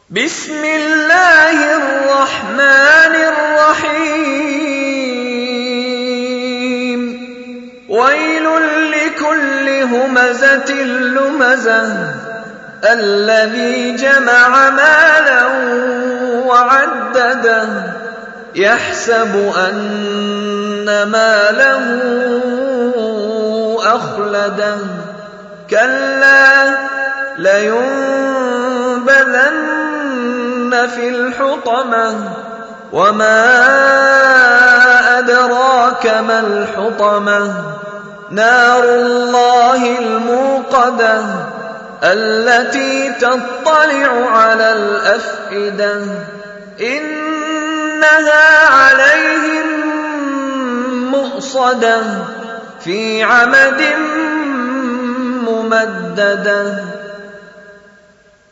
بسم الله الرحمن الرحيم ويل لكل همزة لمزة الذي جمع مالا وعدده يحسب أن ماله أخلده كلا لينبذن في الحطمة وما أدراك ما الحطمة نار الله الموقدة التي تطلع على الأفئدة إنها عليهم مؤصدة في عمد ممددة